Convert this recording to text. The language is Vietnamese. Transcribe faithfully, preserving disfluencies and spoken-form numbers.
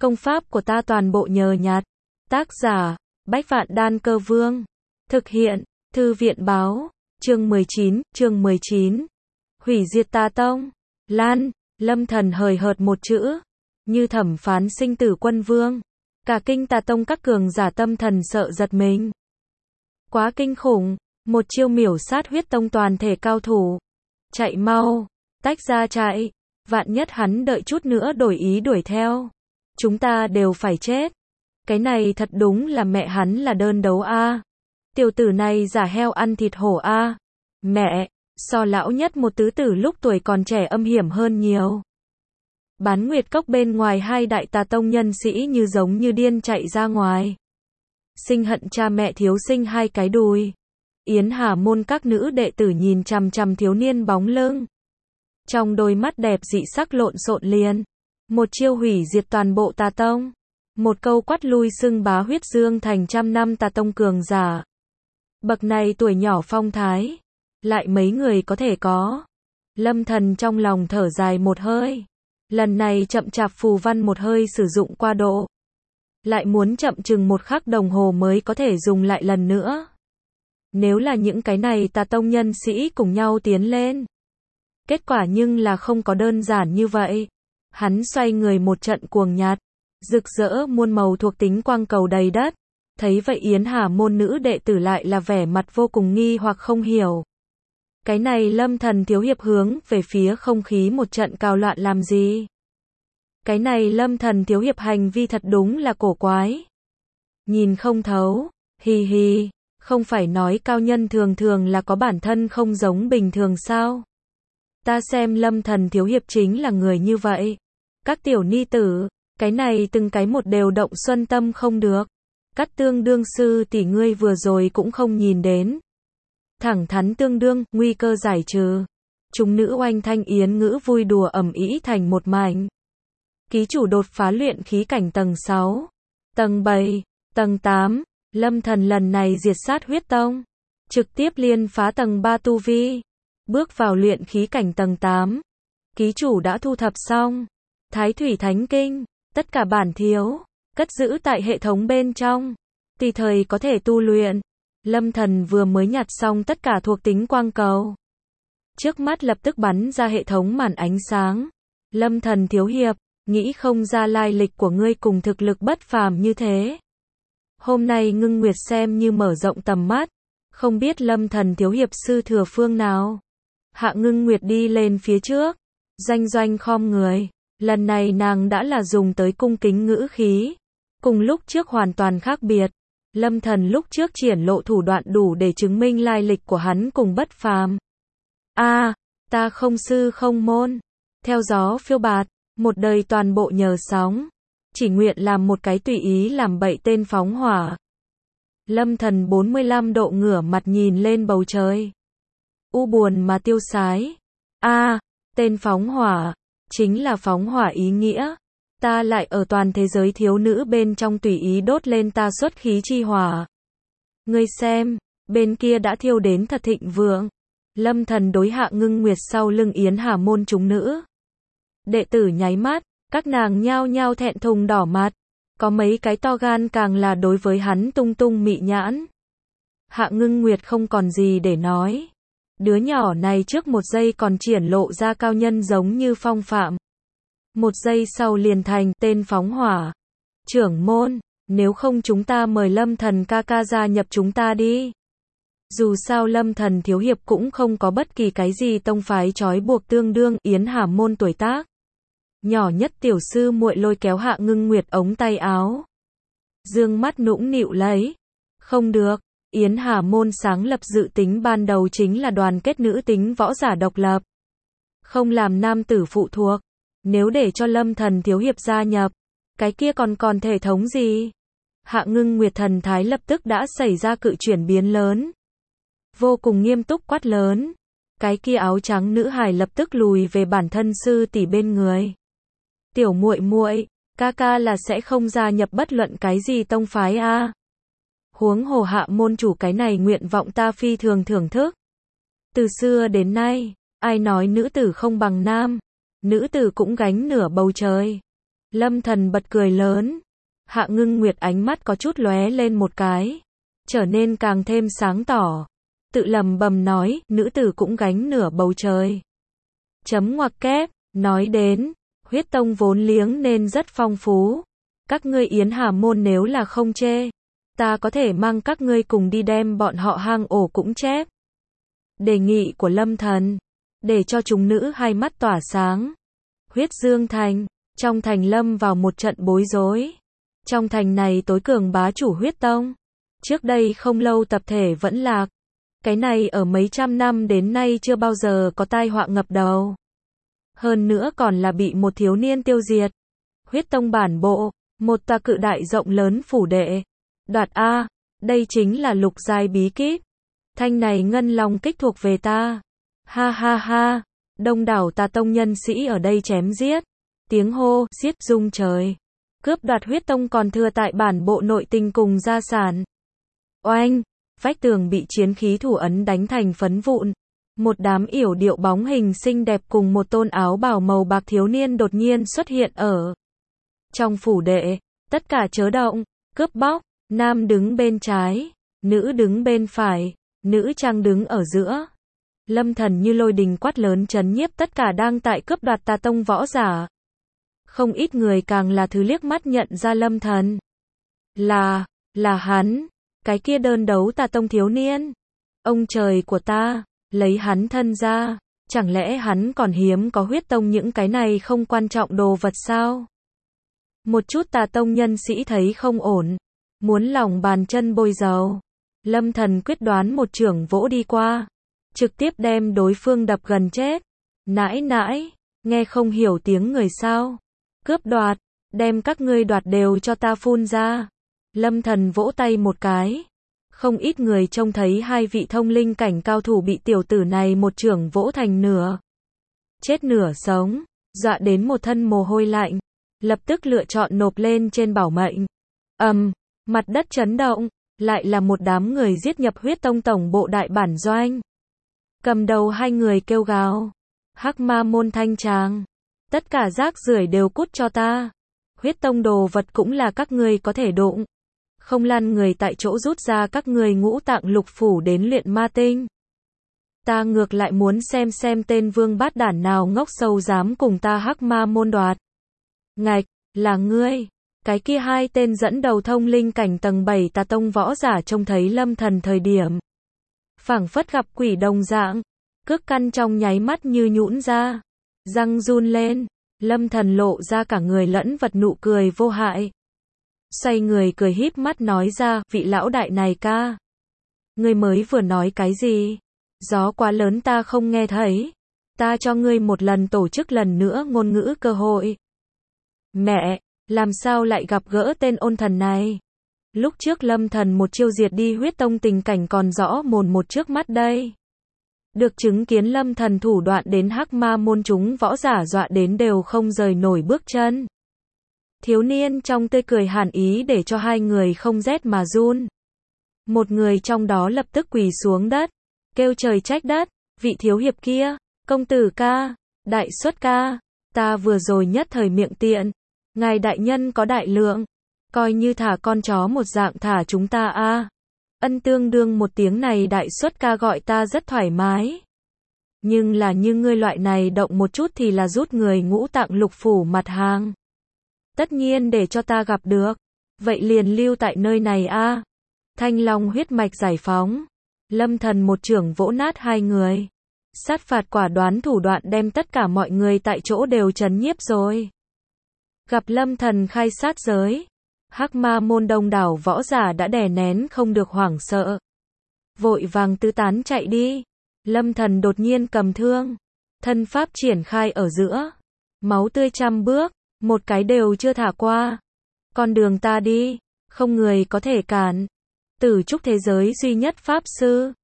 Công pháp của ta toàn bộ nhờ nhặt. Tác giả, Bách Vạn Đan Cơ Vương. Thực hiện, Thư viện Báo. Chương mười chín, chương mười chín. Hủy diệt Tà Tông. Lan, Lâm Thần hời hợt một chữ. Như thẩm phán sinh tử quân vương. Cả kinh Tà Tông các cường giả tâm thần sợ giật mình. Quá kinh khủng, một chiêu miểu sát huyết tông toàn thể cao thủ. Chạy mau, tách ra chạy. Vạn nhất hắn đợi chút nữa đổi ý đuổi theo. Chúng ta đều phải chết. Cái này thật đúng là mẹ hắn là đơn đấu a. Tiểu tử này giả heo ăn thịt hổ a. Mẹ, so lão nhất một tứ tử lúc tuổi còn trẻ âm hiểm hơn nhiều. Bán nguyệt cốc bên ngoài hai đại Tà Tông nhân sĩ như giống như điên chạy ra ngoài. Sinh hận cha mẹ thiếu sinh hai cái đùi. Yến Hà môn các nữ đệ tử nhìn chằm chằm thiếu niên bóng lưng. Trong đôi mắt đẹp dị sắc lộn xộn liền. Một chiêu hủy diệt toàn bộ Tà Tông. Một câu quát lui xưng bá huyết dương thành trăm năm Tà Tông cường giả. Bậc này tuổi nhỏ phong thái. Lại mấy người có thể có. Lâm Thần trong lòng thở dài một hơi. Lần này chậm chạp phù văn một hơi sử dụng qua độ. Lại muốn chậm chừng một khắc đồng hồ mới có thể dùng lại lần nữa. Nếu là những cái này Tà Tông nhân sĩ cùng nhau tiến lên. Kết quả nhưng là không có đơn giản như vậy. Hắn xoay người một trận cuồng nhạt. Rực rỡ muôn màu thuộc tính quang cầu đầy đất. Thấy vậy Yến Hà môn nữ đệ tử lại là vẻ mặt vô cùng nghi hoặc không hiểu. Cái này Lâm Thần thiếu hiệp hướng về phía không khí một trận cao loạn làm gì? Cái này Lâm Thần thiếu hiệp hành vi thật đúng là cổ quái. Nhìn không thấu, hi hi, không phải nói cao nhân thường thường là có bản thân không giống bình thường sao? Ta xem Lâm Thần thiếu hiệp chính là người như vậy. Các tiểu ni tử, cái này từng cái một đều động xuân tâm không được. Cắt tương đương sư tỷ ngươi vừa rồi cũng không nhìn đến. Thẳng thắn tương đương, nguy cơ giải trừ. Chúng nữ oanh thanh yến ngữ vui đùa ầm ĩ thành một mảnh. Ký chủ đột phá luyện khí cảnh tầng sáu, tầng bảy, tầng tám, Lâm Thần lần này diệt sát huyết tông. Trực tiếp liên phá tầng ba tu vi. Bước vào luyện khí cảnh tầng tám. Ký chủ đã thu thập xong. Thái Thủy Thánh Kinh, tất cả bản thiếu, cất giữ tại hệ thống bên trong. Tùy thời có thể tu luyện. Lâm Thần vừa mới nhặt xong tất cả thuộc tính quang cầu. Trước mắt lập tức bắn ra hệ thống màn ánh sáng. Lâm Thần thiếu hiệp, nghĩ không ra lai lịch của ngươi cùng thực lực bất phàm như thế. Hôm nay Ngưng Nguyệt xem như mở rộng tầm mắt. Không biết Lâm Thần thiếu hiệp sư thừa phương nào. Hạ Ngưng Nguyệt đi lên phía trước. Doanh doanh khom người. Lần này nàng đã là dùng tới cung kính ngữ khí. Cùng lúc trước hoàn toàn khác biệt. Lâm Thần lúc trước triển lộ thủ đoạn đủ để chứng minh lai lịch của hắn cùng bất phàm. A, à, ta không sư không môn. Theo gió phiêu bạt, một đời toàn bộ nhờ sóng. Chỉ nguyện làm một cái tùy ý làm bậy tên phóng hỏa. Lâm Thần bốn mươi lăm độ ngửa mặt nhìn lên bầu trời. U buồn mà tiêu sái. A, à, tên phóng hỏa. Chính là phóng hỏa ý nghĩa. Ta lại ở toàn thế giới thiếu nữ bên trong tùy ý đốt lên ta xuất khí chi hỏa. Ngươi xem, bên kia đã thiêu đến thật thịnh vượng. Lâm Thần đối Hạ Ngưng Nguyệt sau lưng Yến Hà môn chúng nữ. Đệ tử nháy mắt, các nàng nhao nhao thẹn thùng đỏ mặt. Có mấy cái to gan càng là đối với hắn tung tung mị nhãn. Hạ Ngưng Nguyệt không còn gì để nói. Đứa nhỏ này trước một giây còn triển lộ ra cao nhân giống như phong phạm. Một giây sau liền thành tên phóng hỏa. Trưởng môn, nếu không chúng ta mời Lâm Thần ca ca gia nhập chúng ta đi. Dù sao Lâm Thần thiếu hiệp cũng không có bất kỳ cái gì tông phái trói buộc tương đương Yến Hà môn tuổi tác. Nhỏ nhất tiểu sư muội lôi kéo Hạ Ngưng Nguyệt ống tay áo. Dương mắt nũng nịu lấy. Không được, Yến Hà môn sáng lập dự tính ban đầu chính là đoàn kết nữ tính võ giả độc lập. Không làm nam tử phụ thuộc. Nếu để cho Lâm Thần thiếu hiệp gia nhập, cái kia còn còn thể thống gì? Hạ Ngưng Nguyệt thần thái lập tức đã xảy ra cự chuyển biến lớn. Vô cùng nghiêm túc quát lớn. Cái kia áo trắng nữ hài lập tức lùi về bản thân sư tỷ bên người. Tiểu muội muội, ca ca là sẽ không gia nhập bất luận cái gì tông phái a. À. Huống hồ Hạ môn chủ cái này nguyện vọng ta phi thường thưởng thức. Từ xưa đến nay, ai nói nữ tử không bằng nam, nữ tử cũng gánh nửa bầu trời. Lâm Thần bật cười lớn. Hạ Ngưng Nguyệt ánh mắt có chút lóe lên một cái, trở nên càng thêm sáng tỏ. Tự lầm bầm nói, nữ tử cũng gánh nửa bầu trời. Chấm ngoặc kép, nói đến, huyết tông vốn liếng nên rất phong phú. Các ngươi Yến Hà môn nếu là không chê, ta có thể mang các ngươi cùng đi đem bọn họ hang ổ cũng chép. Đề nghị của Lâm Thần, để cho chúng nữ hai mắt tỏa sáng. Huyết Dương Thành, trong thành lâm vào một trận bối rối. Trong thành này tối cường bá chủ huyết tông. Trước đây không lâu tập thể vẫn lạc. Cái này ở mấy trăm năm đến nay chưa bao giờ có tai họa ngập đầu. Hơn nữa còn là bị một thiếu niên tiêu diệt. Huyết tông bản bộ, một tòa cự đại rộng lớn phủ đệ. Đoạt A, đây chính là lục giai bí kíp. Thanh này ngân long kích thuộc về ta. Ha ha ha, đông đảo tà tông nhân sĩ ở đây chém giết. Tiếng hô, giết rung trời. Cướp đoạt huyết tông còn thừa tại bản bộ nội tình cùng gia sản. Oanh, vách tường bị chiến khí thủ ấn đánh thành phấn vụn. Một đám yểu điệu bóng hình xinh đẹp cùng một tôn áo bào màu bạc thiếu niên đột nhiên xuất hiện ở trong phủ đệ. Tất cả chớ động, cướp bóc, nam đứng bên trái, nữ đứng bên phải, nữ trang đứng ở giữa. Lâm Thần như lôi đình quát lớn trấn nhiếp tất cả đang tại cướp đoạt tà tông võ giả. Không ít người càng là thứ liếc mắt nhận ra Lâm Thần. Là, là hắn, cái kia đơn đấu tà tông thiếu niên. Ông trời của ta, lấy hắn thân ra, chẳng lẽ hắn còn hiếm có huyết tông những cái này không quan trọng đồ vật sao? Một chút tà tông nhân sĩ thấy không ổn, muốn lòng bàn chân bôi dầu. Lâm Thần quyết đoán một chưởng vỗ đi qua, trực tiếp đem đối phương đập gần chết. Nãi nãi, nghe không hiểu tiếng người sao? Cướp đoạt, đem các ngươi đoạt đều cho ta phun ra. Lâm Thần vỗ tay một cái. Không ít người trông thấy hai vị thông linh cảnh cao thủ bị tiểu tử này một chưởng vỗ thành nửa chết nửa sống, dọa đến một thân mồ hôi lạnh, lập tức lựa chọn nộp lên trên bảo mệnh. Ầm, um, mặt đất chấn động, lại là một đám người giết nhập huyết tông tổng bộ đại bản doanh. Cầm đầu hai người kêu gào, Hắc Ma môn thanh tràng, tất cả rác rưởi đều cút cho ta. Huyết tông đồ vật cũng là các ngươi có thể đụng. Không lăn người tại chỗ rút ra các ngươi ngũ tạng lục phủ đến luyện ma tinh. Ta ngược lại muốn xem xem tên vương bát đản nào ngốc sâu dám cùng ta Hắc Ma môn đoạt. Ngạch, là ngươi. Cái kia hai tên dẫn đầu thông linh cảnh tầng bảy tà tông võ giả trông thấy Lâm Thần thời điểm. Phảng phất gặp quỷ đồng dạng. Cước căn trong nháy mắt như nhũn ra. Răng run lên. Lâm Thần lộ ra cả người lẫn vật nụ cười vô hại. Xoay người cười híp mắt nói ra, vị lão đại này ca. Ngươi mới vừa nói cái gì? Gió quá lớn ta không nghe thấy. Ta cho ngươi một lần tổ chức lần nữa ngôn ngữ cơ hội. Mẹ, làm sao lại gặp gỡ tên ôn thần này? Lúc trước Lâm Thần một chiêu diệt đi huyết tông tình cảnh còn rõ mồn một trước mắt đây. Được chứng kiến Lâm Thần thủ đoạn đến Hắc Ma môn chúng võ giả dọa đến đều không rời nổi bước chân. Thiếu niên trong tươi cười hàn ý để cho hai người không rét mà run. Một người trong đó lập tức quỳ xuống đất, kêu trời trách đất, vị thiếu hiệp kia, công tử ca, đại xuất ca, ta vừa rồi nhất thời miệng tiện, ngài đại nhân có đại lượng, coi như thả con chó một dạng thả chúng ta a. Ân tương đương một tiếng này đại xuất ca gọi ta rất thoải mái. Nhưng là như ngươi loại này động một chút thì là rút người ngũ tạng lục phủ mặt hàng. Tất nhiên để cho ta gặp được. Vậy liền lưu tại nơi này a. Thanh long huyết mạch giải phóng. Lâm Thần một chưởng vỗ nát hai người. Sát phạt quả đoán thủ đoạn đem tất cả mọi người tại chỗ đều trấn nhiếp rồi. Gặp Lâm Thần khai sát giới. Hắc Ma môn đông đảo võ giả đã đè nén không được hoảng sợ. Vội vàng tứ tán chạy đi. Lâm Thần đột nhiên cầm thương. Thân pháp triển khai ở giữa. Máu tươi trăm bước. Một cái đều chưa thả qua. Con đường ta đi. Không người có thể cản. Tử trúc thế giới duy nhất pháp sư.